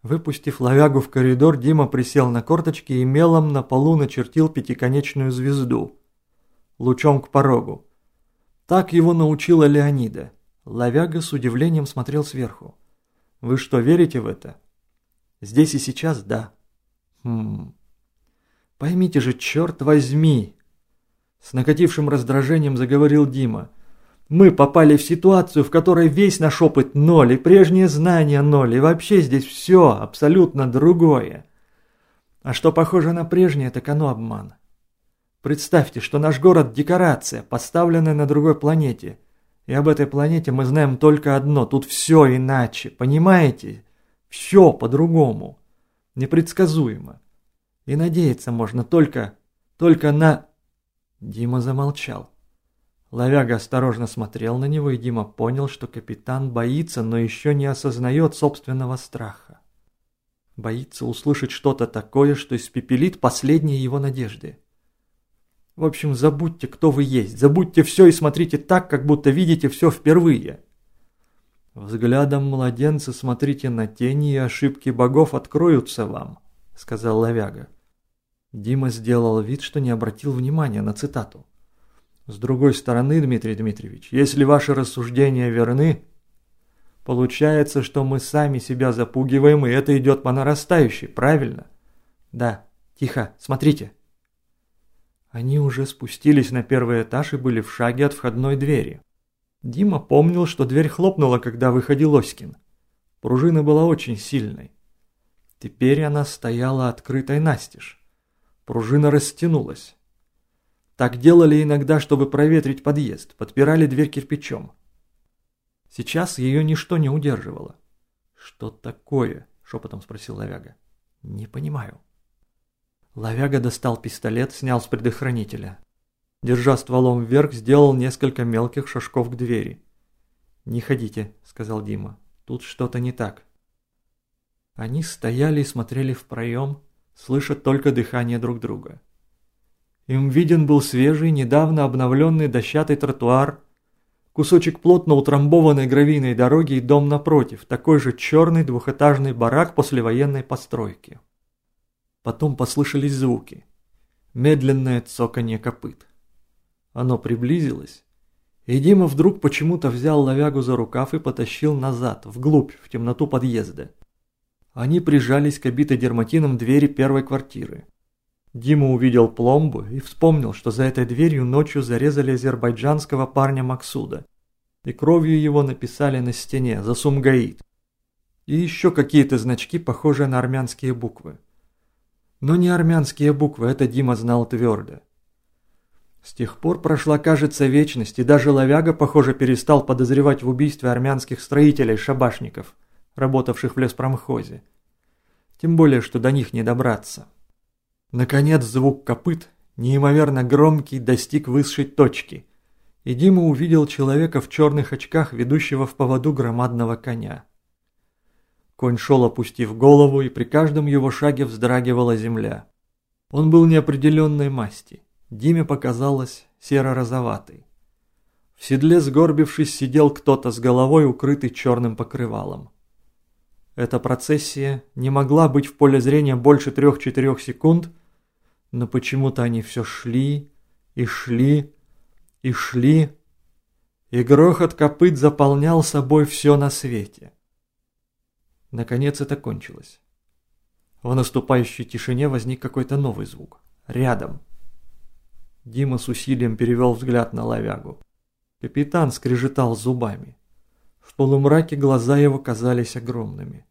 Выпустив Лавягу в коридор, Дима присел на корточки и мелом на полу начертил пятиконечную звезду. Лучом к порогу. Так его научила Леонида. Лавяга с удивлением смотрел сверху. «Вы что, верите в это?» «Здесь и сейчас, да». Поймите же, черт возьми!» С накатившим раздражением заговорил Дима. «Мы попали в ситуацию, в которой весь наш опыт ноль, и прежние знания ноль, и вообще здесь все абсолютно другое. А что похоже на прежнее, так оно обман. Представьте, что наш город – декорация, поставленная на другой планете. И об этой планете мы знаем только одно – тут все иначе, понимаете? Все по-другому, непредсказуемо. И надеяться можно только на...» Дима замолчал. Лавяга осторожно смотрел на него, и Дима понял, что капитан боится, но еще не осознает собственного страха. Боится услышать что-то такое, что испепелит последние его надежды. В общем, забудьте, кто вы есть, забудьте все и смотрите так, как будто видите все впервые. «Взглядом младенца смотрите на тени, и ошибки богов откроются вам», — сказал Лавяга. Дима сделал вид, что не обратил внимания на цитату. «С другой стороны, Дмитрий Дмитриевич, если ваши рассуждения верны, получается, что мы сами себя запугиваем, и это идет по нарастающей, правильно?» «Да, тихо, смотрите». Они уже спустились на первый этаж и были в шаге от входной двери. Дима помнил, что дверь хлопнула, когда выходил Оськин. Пружина была очень сильной. Теперь она стояла открытой настежь. Пружина растянулась. Так делали иногда, чтобы проветрить подъезд, подпирали дверь кирпичом. Сейчас ее ничто не удерживало. «Что такое?» – шепотом спросил Лавяга. «Не понимаю». Лавяга достал пистолет, снял с предохранителя. Держа стволом вверх, сделал несколько мелких шажков к двери. «Не ходите», – сказал Дима. «Тут что-то не так». Они стояли и смотрели в проем, слыша только дыхание друг друга. Им виден был свежий, недавно обновленный дощатый тротуар, кусочек плотно утрамбованной гравийной дороги и дом напротив, такой же черный двухэтажный барак послевоенной постройки. Потом послышались звуки. Медленное цоканье копыт. Оно приблизилось, и Дима вдруг почему-то взял Лавягу за рукав и потащил назад, вглубь, в темноту подъезда. Они прижались к обитой дерматином двери первой квартиры. Дима увидел пломбу и вспомнил, что за этой дверью ночью зарезали азербайджанского парня Максуда, и кровью его написали на стене за Сумгаит. И еще какие-то значки, похожие на армянские буквы. Но не армянские буквы, это Дима знал твердо. С тех пор прошла, кажется, вечность, и даже Лавяга, похоже, перестал подозревать в убийстве армянских строителей-шабашников, работавших в леспромхозе. Тем более, что до них не добраться. Наконец звук копыт, неимоверно громкий, достиг высшей точки, и Дима увидел человека в черных очках, ведущего в поводу громадного коня. Конь шел, опустив голову, и при каждом его шаге вздрагивала земля. Он был неопределенной масти. Диме показалось серо-розоватый. В седле, сгорбившись, сидел кто-то с головой, укрытый черным покрывалом. Эта процессия не могла быть в поле зрения больше 3-4 секунд, но почему-то они все шли и шли и шли, и грохот копыт заполнял собой все на свете. Наконец это кончилось. В наступающей тишине возник какой-то новый звук. Рядом. Дима с усилием перевел взгляд на Лавягу. Капитан скрежетал зубами. В полумраке глаза его казались огромными.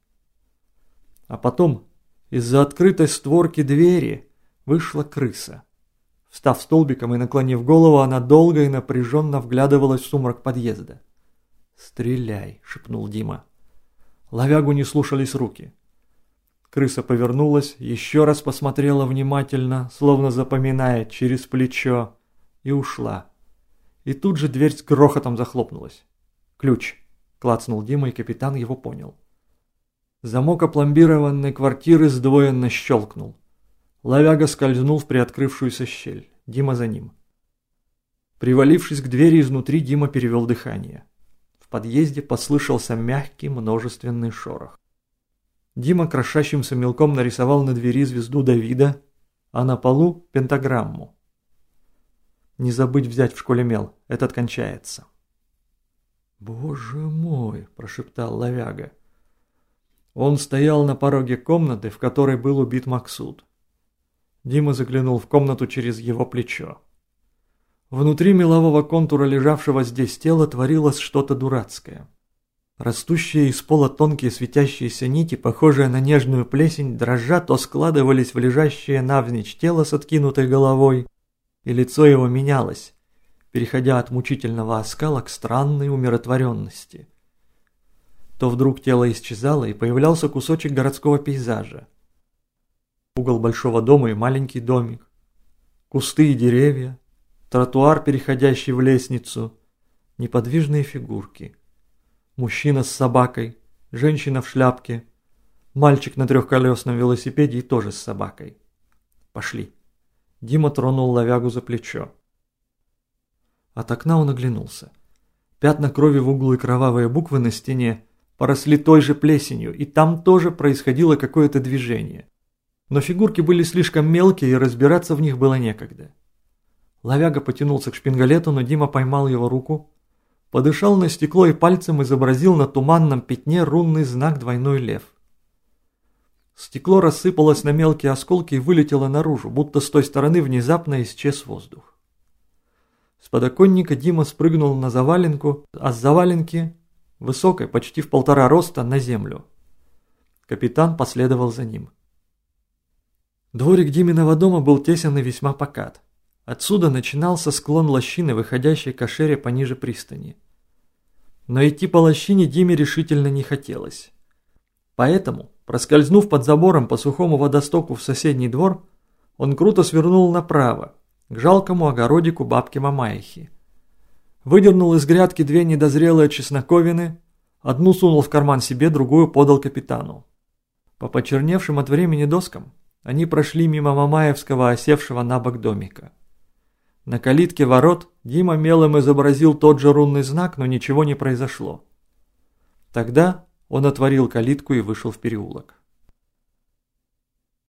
А потом из-за открытой створки двери вышла крыса. Встав столбиком и наклонив голову, она долго и напряженно вглядывалась в сумрак подъезда. «Стреляй!» — шепнул Дима. Лавягу не слушались руки. Крыса повернулась, еще раз посмотрела внимательно, словно запоминая через плечо, и ушла. И тут же дверь с грохотом захлопнулась. «Ключ!» — клацнул Дима, и капитан его понял. Замок опломбированной квартиры сдвоенно щелкнул. Лавяга скользнул в приоткрывшуюся щель. Дима за ним. Привалившись к двери изнутри, Дима перевел дыхание. В подъезде послышался мягкий множественный шорох. Дима крошащимся мелком нарисовал на двери звезду Давида, а на полу пентаграмму. Не забыть взять в школе мел, этот кончается. «Боже мой!» – прошептал Лавяга. Он стоял на пороге комнаты, в которой был убит Максут. Дима заглянул в комнату через его плечо. Внутри мелового контура лежавшего здесь тела творилось что-то дурацкое. Растущие из пола тонкие светящиеся нити, похожие на нежную плесень, дрожа то складывались в лежащее навзничь тело с откинутой головой, и лицо его менялось, переходя от мучительного оскала к странной умиротворенности. То вдруг тело исчезало, и появлялся кусочек городского пейзажа. Угол большого дома и маленький домик, кусты и деревья, тротуар, переходящий в лестницу, неподвижные фигурки. Мужчина с собакой, женщина в шляпке, мальчик на трехколесном велосипеде и тоже с собакой. «Пошли». Дима тронул Лавягу за плечо. От окна он оглянулся. Пятна крови в углу и кровавые буквы на стене поросли той же плесенью, и там тоже происходило какое-то движение. Но фигурки были слишком мелкие, и разбираться в них было некогда. Лавяга потянулся к шпингалету, но Дима поймал его руку, подышал на стекло и пальцем изобразил на туманном пятне рунный знак «Двойной лев». Стекло рассыпалось на мелкие осколки и вылетело наружу, будто с той стороны внезапно исчез воздух. С подоконника Дима спрыгнул на заваленку, а с заваленки, высокой, почти в 1,5 роста, на землю. Капитан последовал за ним. Дворик Диминого дома был тесен и весьма покат. Отсюда начинался склон лощины, выходящей к Ашере пониже пристани. Но идти по лощине Диме решительно не хотелось. Поэтому, проскользнув под забором по сухому водостоку в соседний двор, он круто свернул направо, к жалкому огородику бабки Мамаихи. Выдернул из грядки 2 недозрелые чесноковины, одну сунул в карман себе, другую подал капитану. По почерневшим от времени доскам они прошли мимо мамаевского, осевшего на бок домика. На калитке ворот Дима мелом изобразил тот же рунный знак, но ничего не произошло. Тогда он отворил калитку и вышел в переулок.